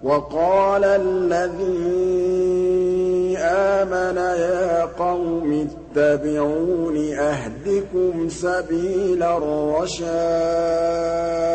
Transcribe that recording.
وَقَالَ الَّذِي آمَنَ يَا قَوْمِ اتَّبِعُونِ أَهْدِكُمْ سَبِيلَ الرَّشَادِ